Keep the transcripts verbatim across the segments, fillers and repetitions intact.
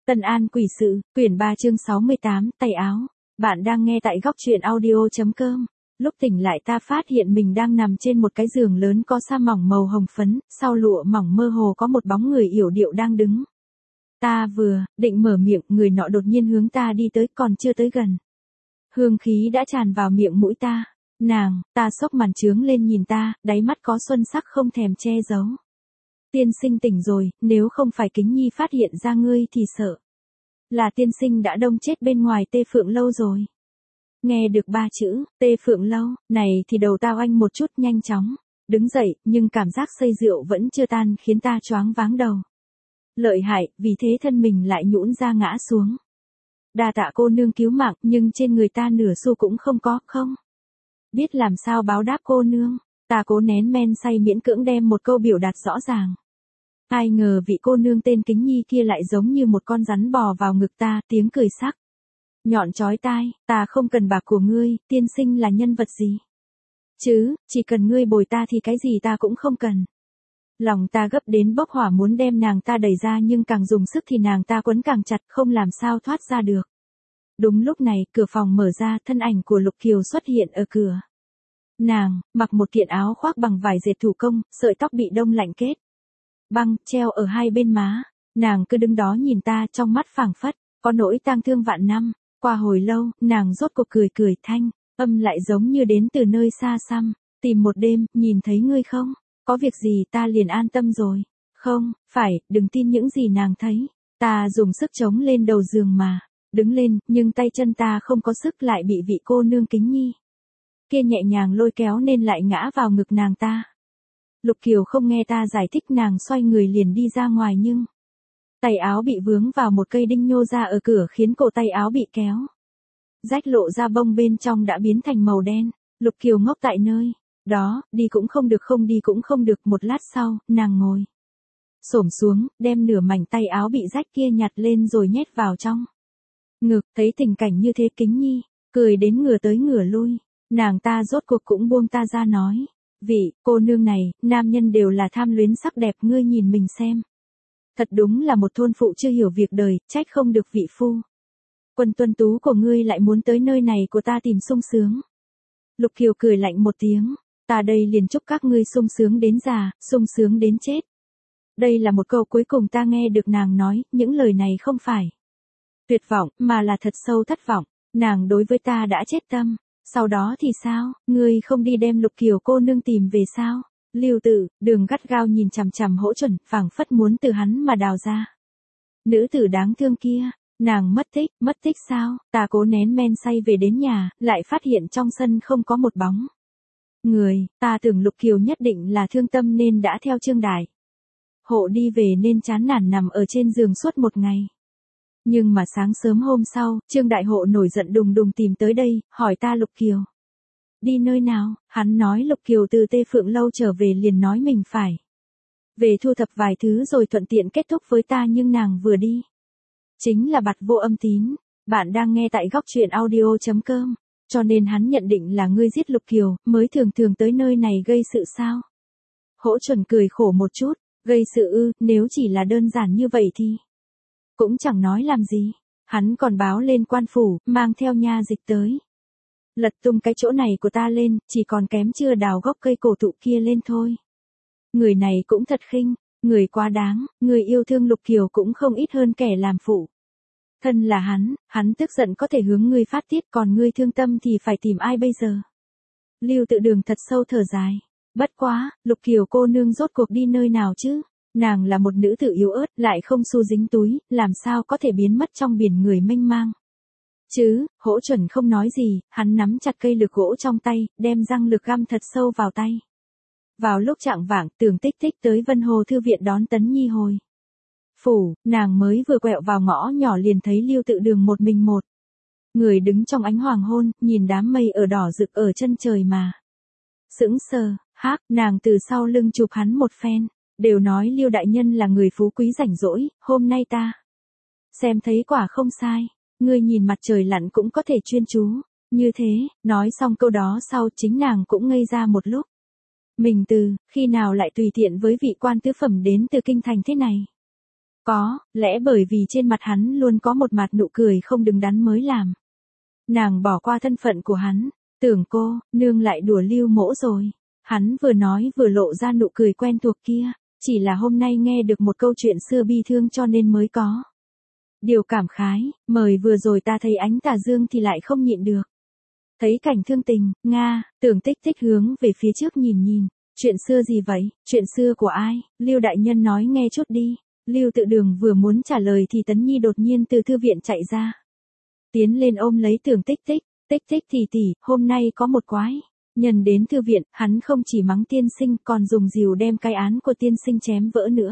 Tân An quỷ sự, quyển ba chương sáu mươi tám, tay áo. Bạn đang nghe tại góc truyện audio.com. Lúc tỉnh lại ta phát hiện mình đang nằm trên một cái giường lớn có sa mỏng màu hồng phấn, sau lụa mỏng mơ hồ có một bóng người yểu điệu đang đứng. Ta vừa định mở miệng, người nọ đột nhiên hướng ta đi tới, còn chưa tới gần. Hương khí đã tràn vào miệng mũi ta. Nàng, ta xốc màn trướng lên nhìn ta, đáy mắt có xuân sắc không thèm che giấu. Tiên sinh tỉnh rồi, nếu không phải Kính Nhi phát hiện ra ngươi thì sợ là tiên sinh đã đông chết bên ngoài Tê Phượng Lâu rồi. Nghe được ba chữ, Tê Phượng Lâu, này thì đầu ta oanh một chút nhanh chóng, đứng dậy, nhưng cảm giác say rượu vẫn chưa tan khiến ta choáng váng đầu. Lợi hại, vì thế thân mình lại nhũn ra ngã xuống. Đa tạ cô nương cứu mạng, nhưng trên người ta nửa xu cũng không có, không biết làm sao báo đáp cô nương. Ta cố nén men say miễn cưỡng đem một câu biểu đạt rõ ràng. Ai ngờ vị cô nương tên Kính Nhi kia lại giống như một con rắn bò vào ngực ta, tiếng cười sắc nhọn chói tai, ta không cần bạc của ngươi, tiên sinh là nhân vật gì chứ, chỉ cần ngươi bồi ta thì cái gì ta cũng không cần. Lòng ta gấp đến bốc hỏa muốn đem nàng ta đẩy ra, nhưng càng dùng sức thì nàng ta quấn càng chặt, không làm sao thoát ra được. Đúng lúc này, cửa phòng mở ra, thân ảnh của Lục Kiều xuất hiện ở cửa. Nàng mặc một kiện áo khoác bằng vải dệt thủ công, sợi tóc bị đông lạnh kết băng treo ở hai bên má. Nàng cứ đứng đó nhìn ta, trong mắt phảng phất có nỗi tang thương vạn năm. Qua hồi lâu, nàng rốt cuộc cười cười, thanh âm lại giống như đến từ nơi xa xăm. Tìm một đêm, nhìn thấy ngươi không có việc gì, ta liền an tâm rồi. Không phải, đừng tin những gì nàng thấy. Ta dùng sức chống lên đầu giường mà đứng lên, nhưng tay chân ta không có sức, lại bị vị cô nương Kính Nhi kia nhẹ nhàng lôi kéo nên lại ngã vào ngực nàng ta. Lục Kiều không nghe ta giải thích, nàng xoay người liền đi ra ngoài, nhưng tay áo bị vướng vào một cây đinh nhô ra ở cửa khiến cổ tay áo bị kéo rách, lộ ra bông bên trong đã biến thành màu đen. Lục Kiều ngốc tại nơi đó, đi cũng không được, không đi cũng không được. Một lát sau, nàng ngồi xổm xuống, đem nửa mảnh tay áo bị rách kia nhặt lên rồi nhét vào trong ngực. Thấy tình cảnh như thế, Kính Nhi cười đến ngửa tới ngửa lui. Nàng ta rốt cuộc cũng buông ta ra, nói: Vị cô nương này, nam nhân đều là tham luyến sắc đẹp, ngươi nhìn mình xem. Thật đúng là một thôn phụ chưa hiểu việc đời, trách không được vị phu quân tuân tú của ngươi lại muốn tới nơi này của ta tìm sung sướng. Lục Kiều cười lạnh một tiếng: Ta đây liền chúc các ngươi sung sướng đến già, sung sướng đến chết. Đây là một câu cuối cùng ta nghe được nàng nói, những lời này không phải tuyệt vọng, mà là thật sâu thất vọng. Nàng đối với ta đã chết tâm. Sau đó thì sao, ngươi không đi đem Lục Kiều cô nương tìm về sao? Lưu Tử, Đường gắt gao nhìn chằm chằm Hỗ Chuẩn, phảng phất muốn từ hắn mà đào ra. Nữ tử đáng thương kia, nàng mất tích, mất tích sao? Ta cố nén men say về đến nhà, lại phát hiện trong sân không có một bóng người. Ta tưởng Lục Kiều nhất định là thương tâm nên đã theo Trương Đại Hộ đi về, nên chán nản nằm ở trên giường suốt một ngày. Nhưng mà sáng sớm hôm sau, Trương Đại Hộ nổi giận đùng đùng tìm tới đây, hỏi ta Lục Kiều đi nơi nào. Hắn nói Lục Kiều từ Tê Phượng Lâu trở về, liền nói mình phải về thu thập vài thứ rồi thuận tiện kết thúc với ta, nhưng nàng vừa đi chính là bặt vô âm tín. Bạn đang nghe tại góc truyện audio.com. Cho nên hắn nhận định là ngươi giết Lục Kiều, mới thường thường tới nơi này gây sự sao? Hỗ Chuẩn cười khổ một chút: Gây sự ư, nếu chỉ là đơn giản như vậy thì cũng chẳng nói làm gì. Hắn còn báo lên quan phủ, mang theo nha dịch tới lật tung cái chỗ này của ta lên, chỉ còn kém chưa đào gốc cây cổ thụ kia lên thôi. Người này cũng thật khinh, người quá đáng. Người yêu thương Lục Kiều cũng không ít hơn kẻ làm phụ thân là hắn. Hắn tức giận có thể hướng ngươi phát tiết, còn ngươi thương tâm thì phải tìm ai bây giờ? Lưu Tự Đường thật sâu thở dài: Bất quá, Lục Kiều cô nương rốt cuộc đi nơi nào chứ? Nàng là một nữ tử yếu ớt, lại không xu dính túi, làm sao có thể biến mất trong biển người mênh mang chứ? Hỗ Chuẩn không nói gì, hắn nắm chặt cây lược gỗ trong tay, đem răng lược găm thật sâu vào tay. Vào lúc chạng vạng, Tưởng Tích Tích tới Vân Hồ thư viện đón Tấn Nhi hồi phủ. Nàng mới vừa quẹo vào ngõ nhỏ liền thấy Lưu Tự Đường một mình một người đứng trong ánh hoàng hôn, nhìn đám mây ở đỏ rực ở chân trời mà sững sờ. Hác, nàng từ sau lưng chụp hắn một phen. Đều nói Lưu đại nhân là người phú quý rảnh rỗi, hôm nay ta xem thấy quả không sai. Ngươi nhìn mặt trời lặn cũng có thể chuyên chú như thế. Nói xong câu đó sau, chính nàng cũng ngây ra một lúc. Mình từ khi nào lại tùy tiện với vị quan tứ phẩm đến từ kinh thành thế này? Có, lẽ bởi vì trên mặt hắn luôn có một mặt nụ cười không đứng đắn mới làm. Nàng bỏ qua thân phận của hắn, tưởng cô, nương lại đùa Lưu Mỗ rồi. Hắn vừa nói vừa lộ ra nụ cười quen thuộc kia, chỉ là hôm nay nghe được một câu chuyện xưa bi thương cho nên mới có. Điều cảm khái, mời vừa rồi ta thấy ánh tà dương thì lại không nhịn được. Thấy cảnh thương tình, Nga, tưởng tích tích hướng về phía trước nhìn nhìn. Chuyện xưa gì vậy, chuyện xưa của ai, Lưu đại nhân nói nghe chút đi. Lưu Tự Đường vừa muốn trả lời thì Tấn Nhi đột nhiên từ thư viện chạy ra. Tiến lên ôm lấy tưởng tích tích, tích tích tỷ tỷ, hôm nay có một quái. Nhân đến thư viện, hắn không chỉ mắng tiên sinh còn dùng rìu đem cái án của tiên sinh chém vỡ nữa.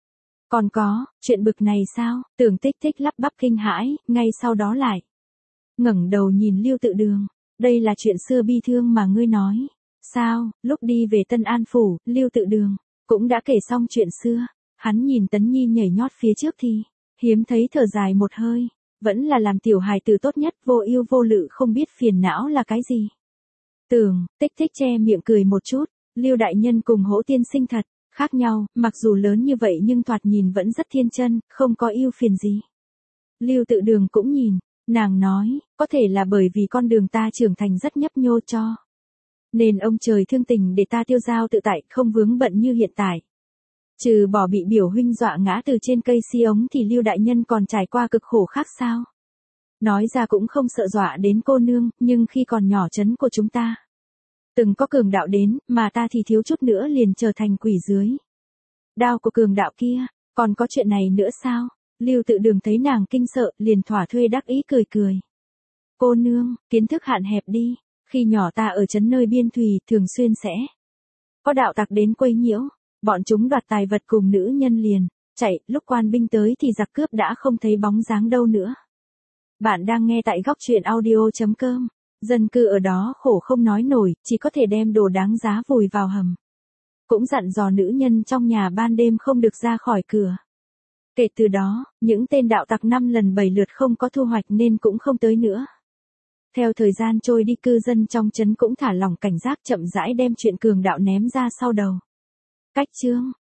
Còn có, chuyện bực này sao, tưởng tích tích lắp bắp kinh hãi, ngay sau đó lại. Ngẩng đầu nhìn Lưu Tự Đường, đây là chuyện xưa bi thương mà ngươi nói. Sao, lúc đi về Tân An Phủ, Lưu Tự Đường, cũng đã kể xong chuyện xưa. Hắn nhìn Tấn Nhi nhảy nhót phía trước thì, hiếm thấy thở dài một hơi, vẫn là làm tiểu hài tử tốt nhất, vô ưu vô lự không biết phiền não là cái gì. Tưởng, tích tích che miệng cười một chút, Lưu đại nhân cùng Hỗ tiên sinh thật, khác nhau, mặc dù lớn như vậy nhưng thoạt nhìn vẫn rất thiên chân, không có ưu phiền gì. Lưu Tự Đường cũng nhìn, nàng nói, có thể là bởi vì con đường ta trưởng thành rất nhấp nhô cho. Nên ông trời thương tình để ta tiêu dao tự tại, không vướng bận như hiện tại. Trừ bỏ bị biểu huynh dọa ngã từ trên cây si ống thì Lưu đại nhân còn trải qua cực khổ khác sao? Nói ra cũng không sợ dọa đến cô nương, nhưng khi còn nhỏ trấn của chúng ta, từng có cường đạo đến, mà ta thì thiếu chút nữa liền trở thành quỷ dưới đao của cường đạo kia, còn có chuyện này nữa sao? Lưu Tự Đường thấy nàng kinh sợ, liền thỏa thuê đắc ý cười cười. Cô nương, kiến thức hạn hẹp đi, khi nhỏ ta ở trấn nơi biên thùy, thường xuyên sẽ có đạo tặc đến quấy nhiễu. Bọn chúng đoạt tài vật cùng nữ nhân liền chạy, lúc quan binh tới thì giặc cướp đã không thấy bóng dáng đâu nữa. Bạn đang nghe tại góc truyện audio chấm com. Dân cư ở đó khổ không nói nổi, chỉ có thể đem đồ đáng giá vùi vào hầm. Cũng dặn dò nữ nhân trong nhà ban đêm không được ra khỏi cửa. Kể từ đó, những tên đạo tặc năm lần bảy lượt không có thu hoạch nên cũng không tới nữa. Theo thời gian trôi đi, cư dân trong trấn cũng thả lỏng cảnh giác, chậm rãi đem chuyện cường đạo ném ra sau đầu. Cách chương